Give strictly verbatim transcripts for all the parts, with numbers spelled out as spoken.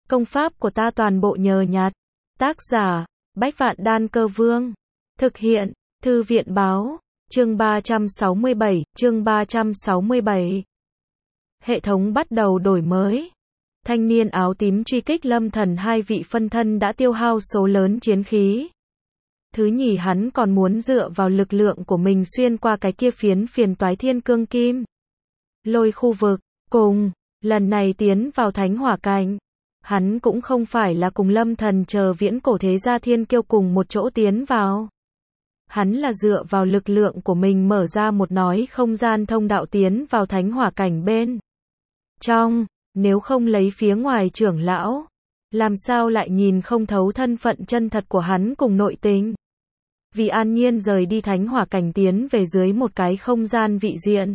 Công pháp của ta toàn bộ nhờ nhặt. Tác giả, Bách Vạn Đan Cơ Vương. Thực hiện, Thư viện báo, chương ba trăm sáu mươi bảy, chương ba trăm sáu mươi bảy. Hệ thống bắt đầu đổi mới. Thanh niên áo tím truy kích Lâm Thần hai vị phân thân đã tiêu hao số lớn chiến khí. Thứ nhì, hắn còn muốn dựa vào lực lượng của mình xuyên qua cái kia phiến phiền toái thiên cương kim lôi khu vực, cùng, lần này tiến vào thánh hỏa cảnh. Hắn cũng không phải là cùng Lâm Thần chờ viễn cổ thế gia thiên kiêu cùng một chỗ tiến vào. Hắn là dựa vào lực lượng của mình mở ra một nói không gian thông đạo tiến vào thánh hỏa cảnh bên trong, nếu không lấy phía ngoài trưởng lão, làm sao lại nhìn không thấu thân phận chân thật của hắn cùng nội tình. Vì an nhiên rời đi thánh hỏa cảnh tiến về dưới một cái không gian vị diện,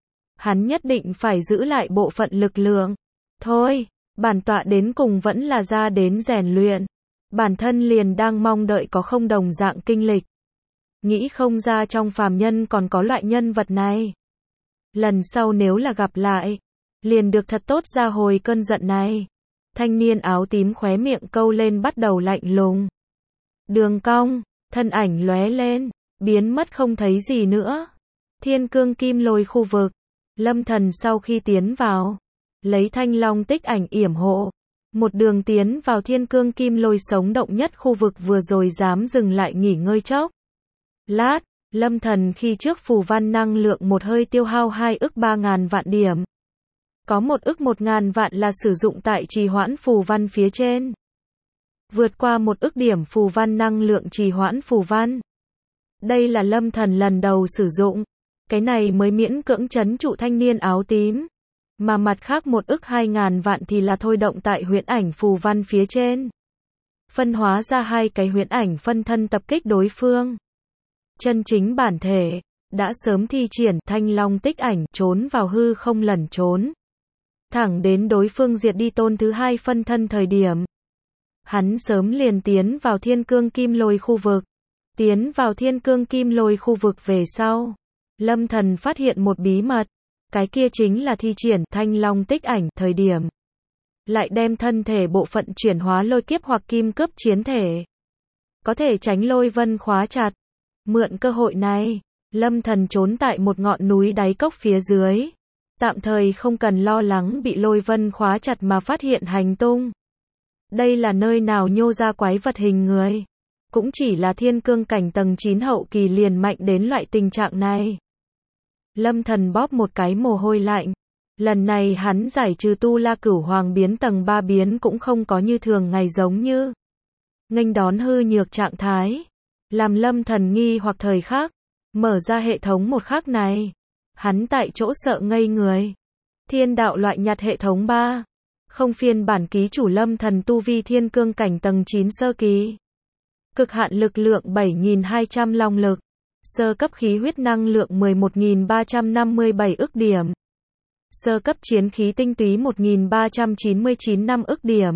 hắn nhất định phải giữ lại bộ phận lực lượng. Thôi, bản tọa đến cùng vẫn là ra đến rèn luyện. Bản thân liền đang mong đợi có không đồng dạng kinh lịch. Nghĩ không ra trong phàm nhân còn có loại nhân vật này. Lần sau nếu là gặp lại, liền được thật tốt ra hồi cơn giận này. Thanh niên áo tím khóe miệng câu lên bắt đầu lạnh lùng. Đường cong, thân ảnh lóe lên, biến mất không thấy gì nữa. Thiên cương kim lôi khu vực. Lâm Thần sau khi tiến vào, lấy thanh long tích ảnh yểm hộ, một đường tiến vào thiên cương kim lôi sống động nhất khu vực vừa rồi dám dừng lại nghỉ ngơi chốc lát. Lâm Thần khi trước phù văn năng lượng một hơi tiêu hao hai ức ba ngàn vạn điểm. Có một ức một ngàn vạn là sử dụng tại trì hoãn phù văn phía trên. Vượt qua một ức điểm phù văn năng lượng trì hoãn phù văn. Đây là Lâm Thần lần đầu sử dụng. Cái này mới miễn cưỡng trấn trụ thanh niên áo tím. Mà mặt khác một ức hai ngàn vạn thì là thôi động tại huyễn ảnh phù văn phía trên. Phân hóa ra hai cái huyễn ảnh phân thân tập kích đối phương. Chân chính bản thể, đã sớm thi triển thanh long tích ảnh trốn vào hư không lẩn trốn. Thẳng đến đối phương diệt đi tôn thứ hai phân thân thời điểm. Hắn sớm liền tiến vào thiên cương kim lôi khu vực. Tiến vào thiên cương kim lôi khu vực về sau. Lâm Thần phát hiện một bí mật. Cái kia chính là thi triển thanh long tích ảnh thời điểm. Lại đem thân thể bộ phận chuyển hóa lôi kiếp hoặc kim cướp chiến thể. Có thể tránh lôi vân khóa chặt. Mượn cơ hội này, Lâm Thần trốn tại một ngọn núi đáy cốc phía dưới. Tạm thời không cần lo lắng bị lôi vân khóa chặt mà phát hiện hành tung. Đây là nơi nào nhô ra quái vật hình người. Cũng chỉ là thiên cương cảnh tầng chín hậu kỳ liền mạnh đến loại tình trạng này. Lâm Thần bóp một cái mồ hôi lạnh. Lần này hắn giải trừ tu la cửu hoàng biến tầng ba biến cũng không có như thường ngày giống như nghênh đón hư nhược trạng thái. Làm Lâm Thần nghi hoặc thời khắc, mở ra hệ thống một khắc này. Hắn tại chỗ sợ ngây người. Thiên đạo loại nhặt hệ thống ba. Không phiên bản ký chủ Lâm Thần tu vi thiên cương cảnh tầng chín sơ kỳ. Cực hạn lực lượng bảy nghìn hai trăm long lực. Sơ cấp khí huyết năng lượng mười một nghìn ba trăm năm mươi bảy ức điểm. Sơ cấp chiến khí tinh túy một nghìn ba trăm chín mươi chín năm ức điểm.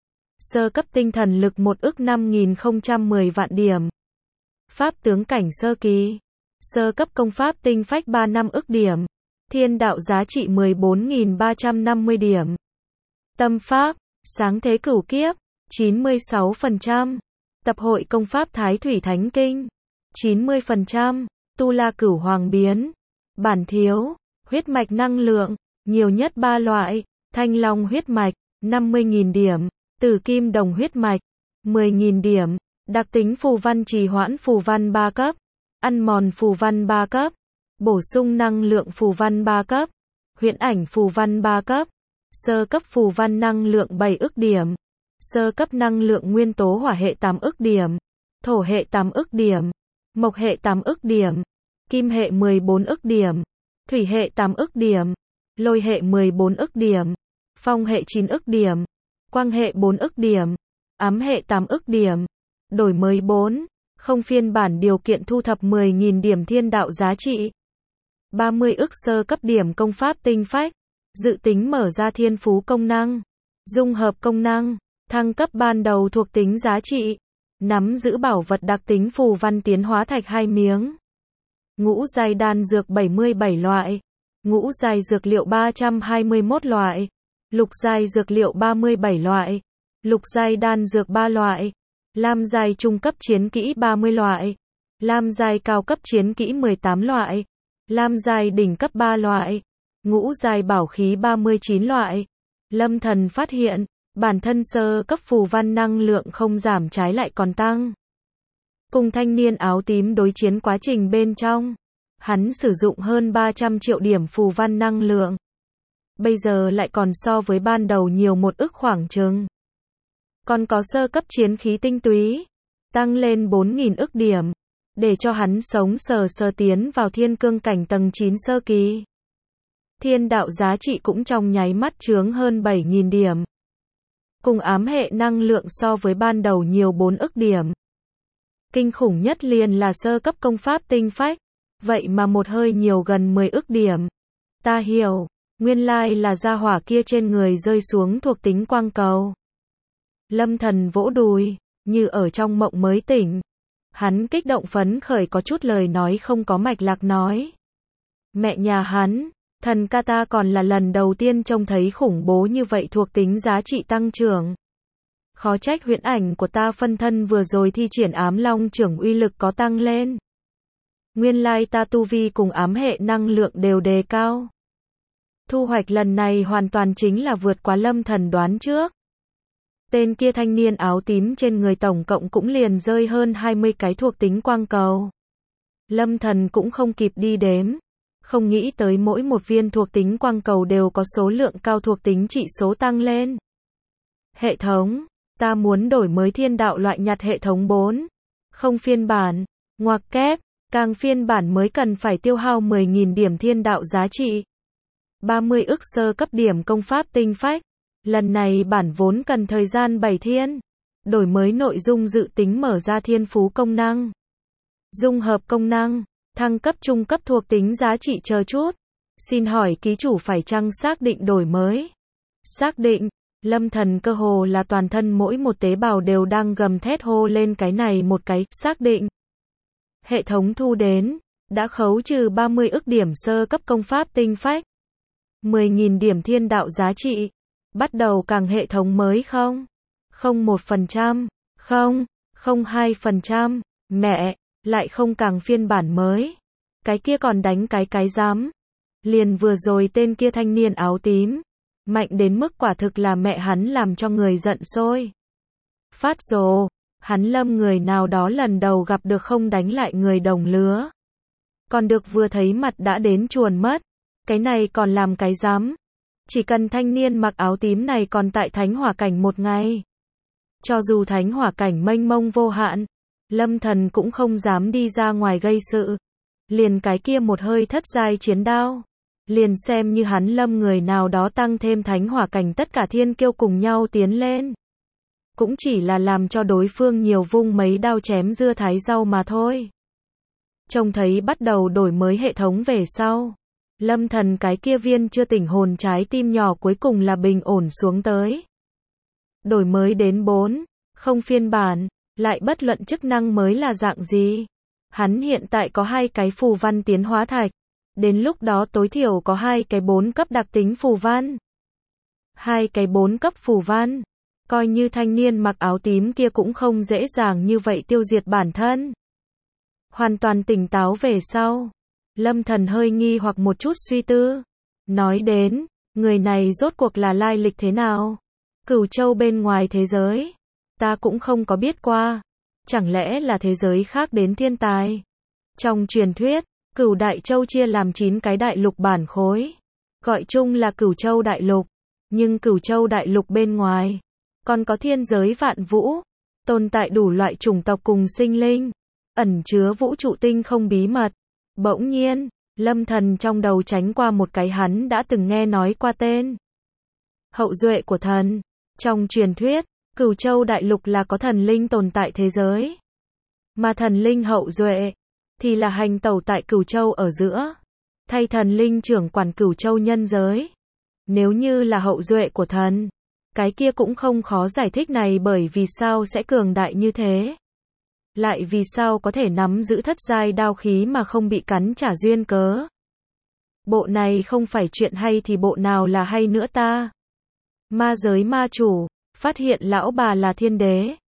Sơ cấp tinh thần lực một ức năm nghìn không trăm mười vạn điểm. Pháp tướng cảnh sơ kỳ. Sơ cấp công pháp tinh phách ba năm ức điểm. Thiên đạo giá trị mười bốn nghìn ba trăm năm mươi điểm. Tâm pháp, sáng thế cửu kiếp, chín mươi sáu phần trăm. Tập hội công pháp Thái Thủy Thánh Kinh, chín mươi phần trăm. Tu la cửu hoàng biến. Bản thiếu, huyết mạch năng lượng, nhiều nhất ba loại. Thanh long huyết mạch, năm mươi nghìn điểm. Tử kim đồng huyết mạch, mười nghìn điểm. Đặc tính phù văn trì hoãn phù văn ba cấp. Ăn mòn phù văn ba cấp. Bổ sung năng lượng phù văn ba cấp. Huyễn ảnh phù văn ba cấp. Sơ cấp phù văn năng lượng bảy ức điểm. Sơ cấp năng lượng nguyên tố hỏa hệ tám ức điểm. Thổ hệ tám ức điểm. Mộc hệ tám ức điểm. Kim hệ mười bốn ức điểm. Thủy hệ tám ức điểm. Lôi hệ mười bốn ức điểm. Phong hệ chín ức điểm. Quang hệ bốn ức điểm. Ám hệ tám ức điểm. Đổi mới bốn. Không phiên bản điều kiện thu thập mười nghìn điểm thiên đạo giá trị. ba mươi ức sơ cấp điểm công pháp tinh phách. Dự tính mở ra thiên phú công năng. Dung hợp công năng. Thăng cấp ban đầu thuộc tính giá trị. Nắm giữ bảo vật đặc tính phù văn tiến hóa thạch hai miếng. Ngũ giai đan dược bảy mươi bảy loại. Ngũ giai dược liệu ba trăm hai mươi mốt loại. Lục giai dược liệu ba mươi bảy loại. Lục giai đan dược ba loại. Lam giai trung cấp chiến kỹ ba mươi loại. Lam giai cao cấp chiến kỹ mười tám loại. Lam giai đỉnh cấp ba loại. Ngũ giai bảo khí ba mươi chín loại. Lâm Thần phát hiện, bản thân sơ cấp phù văn năng lượng không giảm trái lại còn tăng. Cùng thanh niên áo tím đối chiến quá trình bên trong, hắn sử dụng hơn ba trăm triệu điểm phù văn năng lượng. Bây giờ lại còn so với ban đầu nhiều một ức khoảng chừng. Còn có sơ cấp chiến khí tinh túy, tăng lên bốn nghìn ức điểm, để cho hắn sống sờ sờ tiến vào thiên cương cảnh tầng chín sơ kỳ. Thiên đạo giá trị cũng trong nháy mắt chướng hơn bảy nghìn điểm. Cùng ám hệ năng lượng so với ban đầu nhiều bốn ức điểm. Kinh khủng nhất liền là sơ cấp công pháp tinh phách, vậy mà một hơi nhiều gần mười ức điểm. Ta hiểu, nguyên lai là gia hỏa kia trên người rơi xuống thuộc tính quang cầu. Lâm Thần vỗ đùi, như ở trong mộng mới tỉnh. Hắn kích động phấn khởi có chút lời nói không có mạch lạc nói. Mẹ nhà hắn, thần ca ta còn là lần đầu tiên trông thấy khủng bố như vậy thuộc tính giá trị tăng trưởng. Khó trách huyễn ảnh của ta phân thân vừa rồi thi triển ám long trưởng uy lực có tăng lên. Nguyên lai ta tu vi cùng ám hệ năng lượng đều đề cao. Thu hoạch lần này hoàn toàn chính là vượt quá Lâm Thần đoán trước. Tên kia thanh niên áo tím trên người tổng cộng cũng liền rơi hơn hai mươi cái thuộc tính quang cầu. Lâm Thần cũng không kịp đi đếm. Không nghĩ tới mỗi một viên thuộc tính quang cầu đều có số lượng cao thuộc tính trị số tăng lên. Hệ thống, ta muốn đổi mới thiên đạo loại nhặt hệ thống bốn. Không phiên bản, ngoặc kép, càng phiên bản mới cần phải tiêu hao mười nghìn điểm thiên đạo giá trị. ba mươi ức sơ cấp điểm công pháp tinh phách. Lần này bản vốn cần thời gian bảy thiên. Đổi mới nội dung dự tính mở ra thiên phú công năng. Dung hợp công năng. Thăng cấp trung cấp thuộc tính giá trị chờ chút. Xin hỏi ký chủ phải chăng xác định đổi mới? Xác định. Lâm Thần cơ hồ là toàn thân mỗi một tế bào đều đang gầm thét hô lên cái này một cái, xác định. Hệ thống thu đến, đã khấu trừ ba mươi ức điểm sơ cấp công pháp tinh phách. mười nghìn điểm thiên đạo giá trị. Bắt đầu càng hệ thống mới không? Không một phần trăm, không, không hai phần trăm, mẹ, lại không càng phiên bản mới. Cái kia còn đánh cái cái dám. Liền vừa rồi tên kia thanh niên áo tím. Mạnh đến mức quả thực là mẹ hắn làm cho người giận sôi. Phát rồ, hắn Lâm người nào đó lần đầu gặp được không đánh lại người đồng lứa. Còn được vừa thấy mặt đã đến chuồn mất. Cái này còn làm cái dám. Chỉ cần thanh niên mặc áo tím này còn tại thánh hỏa cảnh một ngày. Cho dù thánh hỏa cảnh mênh mông vô hạn, Lâm Thần cũng không dám đi ra ngoài gây sự. Liền cái kia một hơi thất giai chiến đao. Liền xem như hắn Lâm người nào đó tăng thêm thánh hỏa cảnh tất cả thiên kiêu cùng nhau tiến lên. Cũng chỉ là làm cho đối phương nhiều vung mấy đao chém dưa thái rau mà thôi. Trông thấy bắt đầu đổi mới hệ thống về sau. Lâm Thần cái kia viên chưa tỉnh hồn trái tim nhỏ cuối cùng là bình ổn xuống tới. Đổi mới đến bốn, không phiên bản, lại bất luận chức năng mới là dạng gì. Hắn hiện tại có hai cái phù văn tiến hóa thạch. Đến lúc đó tối thiểu có hai cái bốn cấp đặc tính phù văn. Hai cái bốn cấp phù văn. Coi như thanh niên mặc áo tím kia cũng không dễ dàng như vậy tiêu diệt bản thân. Hoàn toàn tỉnh táo về sau. Lâm Thần hơi nghi hoặc một chút suy tư. Nói đến, người này rốt cuộc là lai lịch thế nào? Cửu châu bên ngoài thế giới. Ta cũng không có biết qua. Chẳng lẽ là thế giới khác đến thiên tài? Trong truyền thuyết, Cửu Đại Châu chia làm chín cái đại lục bản khối. Gọi chung là Cửu Châu Đại Lục. Nhưng Cửu Châu Đại Lục bên ngoài, còn có thiên giới vạn vũ. Tồn tại đủ loại chủng tộc cùng sinh linh. Ẩn chứa vũ trụ tinh không bí mật. Bỗng nhiên, Lâm Thần trong đầu tránh qua một cái hắn đã từng nghe nói qua tên. Hậu duệ của thần. Trong truyền thuyết, Cửu Châu Đại Lục là có thần linh tồn tại thế giới. Mà thần linh hậu duệ thì là hành tẩu tại Cửu Châu ở giữa, thay thần linh trưởng quản Cửu Châu nhân giới. Nếu như là hậu duệ của thần, cái kia cũng không khó giải thích này bởi vì sao sẽ cường đại như thế. Lại vì sao có thể nắm giữ thất giai đao khí mà không bị cắn trả duyên cớ. Bộ này không phải chuyện hay thì bộ nào là hay nữa ta. Ma giới ma chủ, phát hiện lão bà là thiên đế.